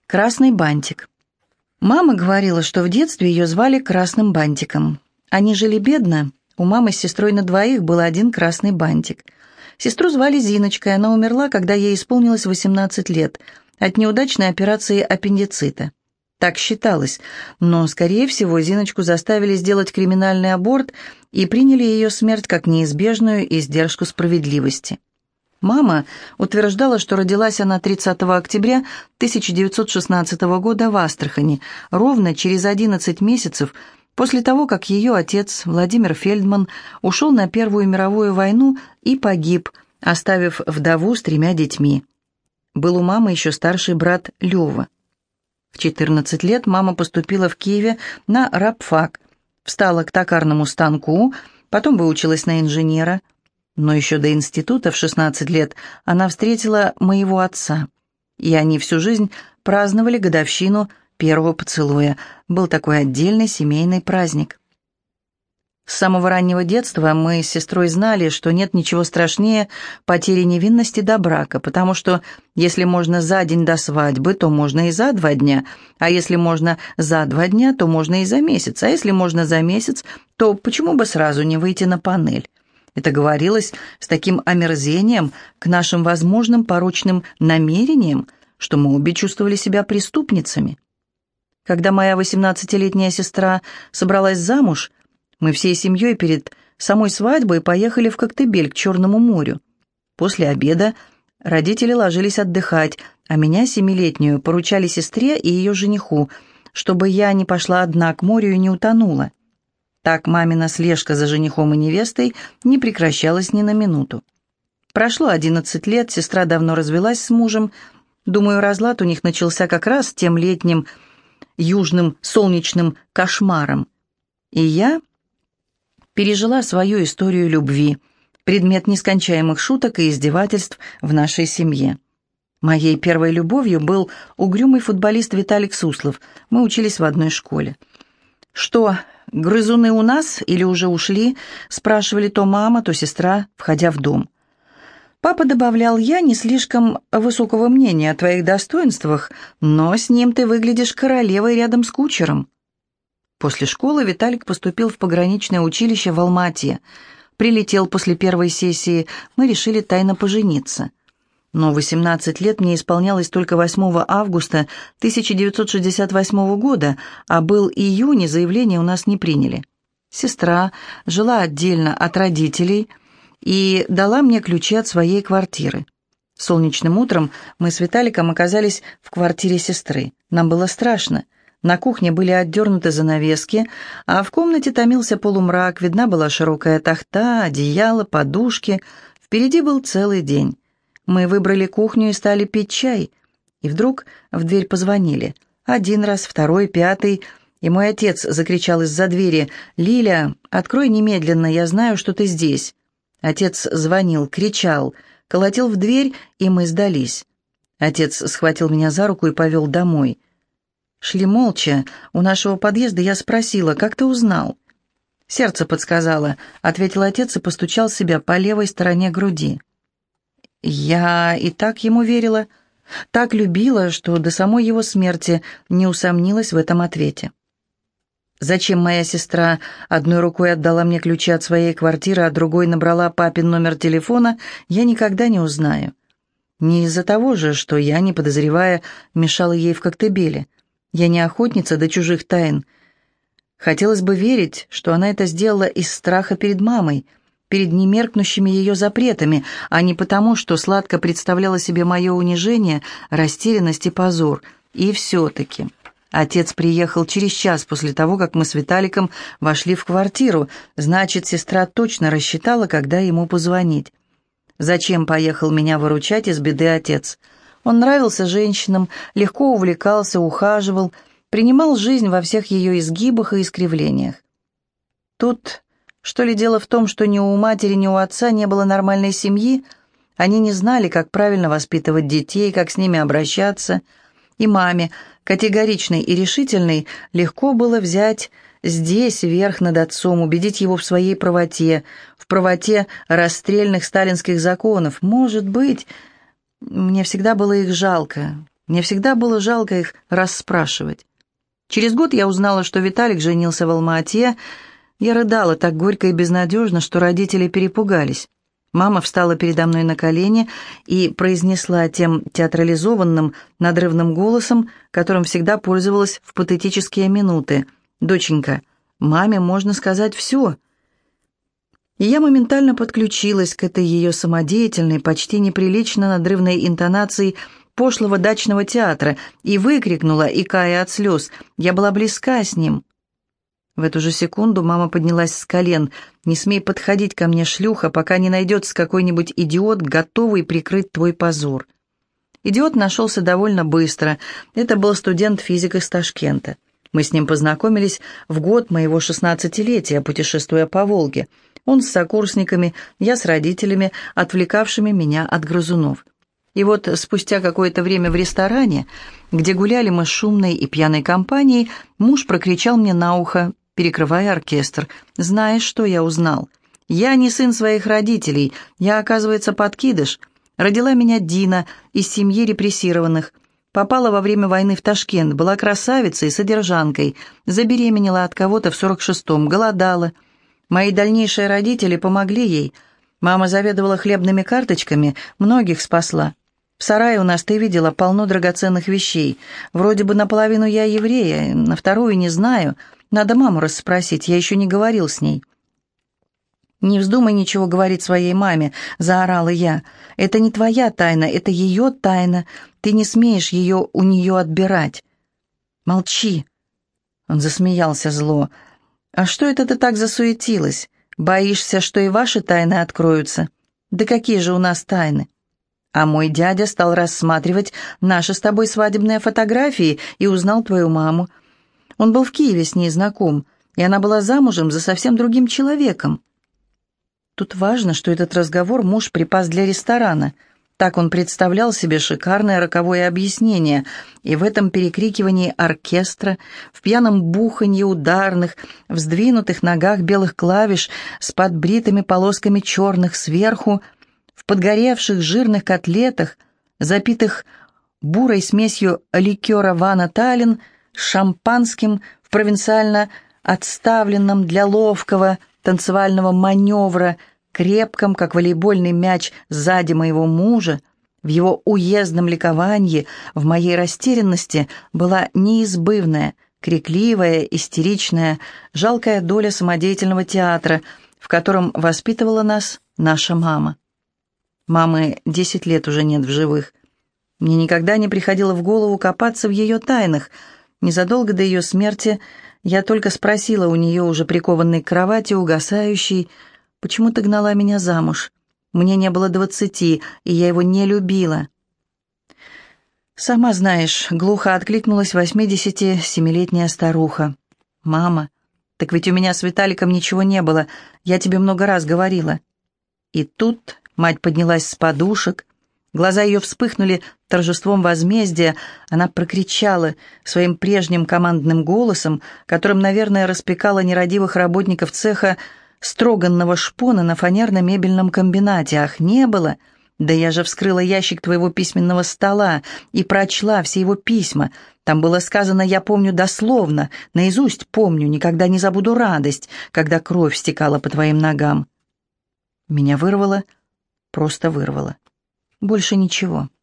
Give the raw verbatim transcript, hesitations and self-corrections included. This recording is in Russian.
Красный бантик. Мама говорила, что в детстве ее звали Красным бантиком. Они жили бедно. У мамы с сестрой на двоих был один красный бантик. Сестру звали Зиночкой. Она умерла, когда ей исполнилось восемнадцать лет, от неудачной операции аппендицита. Так считалось, но, скорее всего, Зиночку заставили сделать криминальный аборт и приняли ее смерть как неизбежную издержку справедливости. Мама утверждала, что родилась она тридцатого октября тысяча девятьсот шестнадцатого года в Астрахани, ровно через одиннадцать месяцев после того, как ее отец Владимир Фельдман ушел на Первую мировую войну и погиб, оставив вдову с тремя детьми. Был у мамы еще старший брат Лева. В четырнадцать лет мама поступила в Киеве на рабфак, встала к токарному станку, потом выучилась на инженера. Но еще до института в шестнадцать лет она встретила моего отца, и они всю жизнь праздновали годовщину первого поцелуя. Был такой отдельный семейный праздник. С самого раннего детства мы с сестрой знали, что нет ничего страшнее потери невинности до брака, потому что если можно за день до свадьбы, то можно и за два дня, а если можно за два дня, то можно и за месяц, а если можно за месяц, то почему бы сразу не выйти на панель? Это говорилось с таким омерзением к нашим возможным порочным намерениям, что мы обе чувствовали себя преступницами. Когда моя восемнадцатилетняя сестра собралась замуж, мы всей семьей перед самой свадьбой поехали в Коктебель к Черному морю. После обеда родители ложились отдыхать, а меня, семилетнюю, поручали сестре и ее жениху, чтобы я не пошла одна к морю и не утонула. Так мамина слежка за женихом и невестой не прекращалась ни на минуту. Прошло одиннадцать лет, сестра давно развелась с мужем. Думаю, разлад у них начался как раз тем летним южным солнечным кошмаром. И я пережила свою историю любви, предмет нескончаемых шуток и издевательств в нашей семье. Моей первой любовью был угрюмый футболист Виталик Суслов. Мы учились в одной школе. «Что, грызуны у нас или уже ушли?» — спрашивали то мама, то сестра, входя в дом. Папа добавлял: «Я не слишком высокого мнения о твоих достоинствах, но с ним ты выглядишь королевой рядом с кучером». После школы Виталик поступил в пограничное училище в Алма-Ате. Прилетел после первой сессии, мы решили тайно пожениться. Но восемнадцать лет мне исполнялось только восьмого августа тысяча девятьсот шестьдесят восьмого года, а был июнь, и заявление у нас не приняли. Сестра жила отдельно от родителей и дала мне ключи от своей квартиры. Солнечным утром мы с Виталиком оказались в квартире сестры. Нам было страшно. На кухне были отдернуты занавески, а в комнате томился полумрак, видна была широкая тахта, одеяло, подушки. Впереди был целый день. Мы выбрали кухню и стали пить чай. И вдруг в дверь позвонили. Один раз, второй, пятый. И мой отец закричал из-за двери: «Лиля, открой немедленно, я знаю, что ты здесь». Отец звонил, кричал, колотил в дверь, и мы сдались. Отец схватил меня за руку и повел домой. Шли молча. У нашего подъезда я спросила: «Как ты узнал?» «Сердце подсказало», — ответил отец и постучал себя по левой стороне груди. Я и так ему верила, так любила, что до самой его смерти не усомнилась в этом ответе. Зачем моя сестра одной рукой отдала мне ключи от своей квартиры, а другой набрала папин номер телефона, я никогда не узнаю. Не из-за того же, что я, не подозревая, мешала ей в Коктебеле. Я не охотница до чужих тайн. Хотелось бы верить, что она это сделала из страха перед мамой, перед немеркнущими ее запретами, а не потому, что сладко представляла себе мое унижение, растерянность и позор. И все-таки отец приехал через час после того, как мы с Виталиком вошли в квартиру. Значит, сестра точно рассчитала, когда ему позвонить. Зачем поехал меня выручать из беды отец? Он нравился женщинам, легко увлекался, ухаживал, принимал жизнь во всех ее изгибах и искривлениях. Тут, что ли, дело в том, что ни у матери, ни у отца не было нормальной семьи? Они не знали, как правильно воспитывать детей, как с ними обращаться. И маме, категоричной и решительной, легко было взять здесь верх над отцом, убедить его в своей правоте, в правоте расстрельных сталинских законов. Может быть, мне всегда было их жалко. Мне всегда было жалко их расспрашивать. Через год я узнала, что Виталик женился в Алма-Ате. Я рыдала так горько и безнадежно, что родители перепугались. Мама встала передо мной на колени и произнесла тем театрализованным, надрывным голосом, которым всегда пользовалась в патетические минуты: «Доченька, маме можно сказать все». И я моментально подключилась к этой ее самодеятельной, почти неприлично надрывной интонации пошлого дачного театра и выкрикнула, икая от слез: «Я была близка с ним». В эту же секунду мама поднялась с колен. «Не смей подходить ко мне, шлюха, пока не найдется какой-нибудь идиот, готовый прикрыть твой позор». Идиот нашелся довольно быстро. Это был студент физик из Ташкента. Мы с ним познакомились в год моего шестнадцатилетия, путешествуя по Волге. Он с сокурсниками, я с родителями, отвлекавшими меня от грызунов. И вот спустя какое-то время в ресторане, где гуляли мы с шумной и пьяной компанией, муж прокричал мне на ухо, перекрывая оркестр: «Знаешь, что я узнал? Я не сын своих родителей, я, оказывается, подкидыш. Родила меня Дина из семьи репрессированных. Попала во время войны в Ташкент, была красавицей, содержанкой, забеременела от кого-то в сорок шестом, голодала. Мои дальнейшие родители помогли ей. Мама заведовала хлебными карточками, многих спасла. В сарае у нас, ты видела, полно драгоценных вещей. Вроде бы наполовину я еврея, на вторую не знаю. Надо маму расспросить, я еще не говорил с ней». «Не вздумай ничего говорить своей маме», — заорала я. «Это не твоя тайна, это ее тайна. Ты не смеешь ее у нее отбирать». «Молчи». Он засмеялся зло. «А что это ты так засуетилась? Боишься, что и ваши тайны откроются? Да какие же у нас тайны?» «А мой дядя стал рассматривать наши с тобой свадебные фотографии и узнал твою маму. Он был в Киеве с ней знаком, и она была замужем за совсем другим человеком». Тут важно, что этот разговор муж припас для ресторана. Так он представлял себе шикарное роковое объяснение, и в этом перекрикивании оркестра, в пьяном буханье ударных, в сдвинутых ногах белых клавиш с подбритыми полосками черных сверху, в подгоревших жирных котлетах, запитых бурой смесью ликера Вана Таллин с шампанским в провинциально отставленном для ловкого танцевального маневра, крепком, как волейбольный мяч, сзади моего мужа, в его уездном ликовании, в моей растерянности была неизбывная, крикливая, истеричная, жалкая доля самодеятельного театра, в котором воспитывала нас наша мама. Мамы десять лет уже нет в живых. Мне никогда не приходило в голову копаться в ее тайнах. Незадолго до ее смерти я только спросила у нее, уже прикованной к кровати, угасающей: «Почему ты гнала меня замуж? Мне не было двадцати, и я его не любила». «Сама знаешь», — глухо откликнулась восьмидесятисемилетняя старуха. «Мама, так ведь у меня с Виталиком ничего не было, я тебе много раз говорила». И тут мать поднялась с подушек, глаза ее вспыхнули торжеством возмездия, она прокричала своим прежним командным голосом, которым, наверное, распекала нерадивых работников цеха строганного шпона на фанерно-мебельном комбинате: «Ах, не было? Да я же вскрыла ящик твоего письменного стола и прочла все его письма. Там было сказано, я помню дословно, наизусть помню, никогда не забуду радость, когда кровь стекала по твоим ногам». Меня вырвало, просто вырвало. Больше ничего.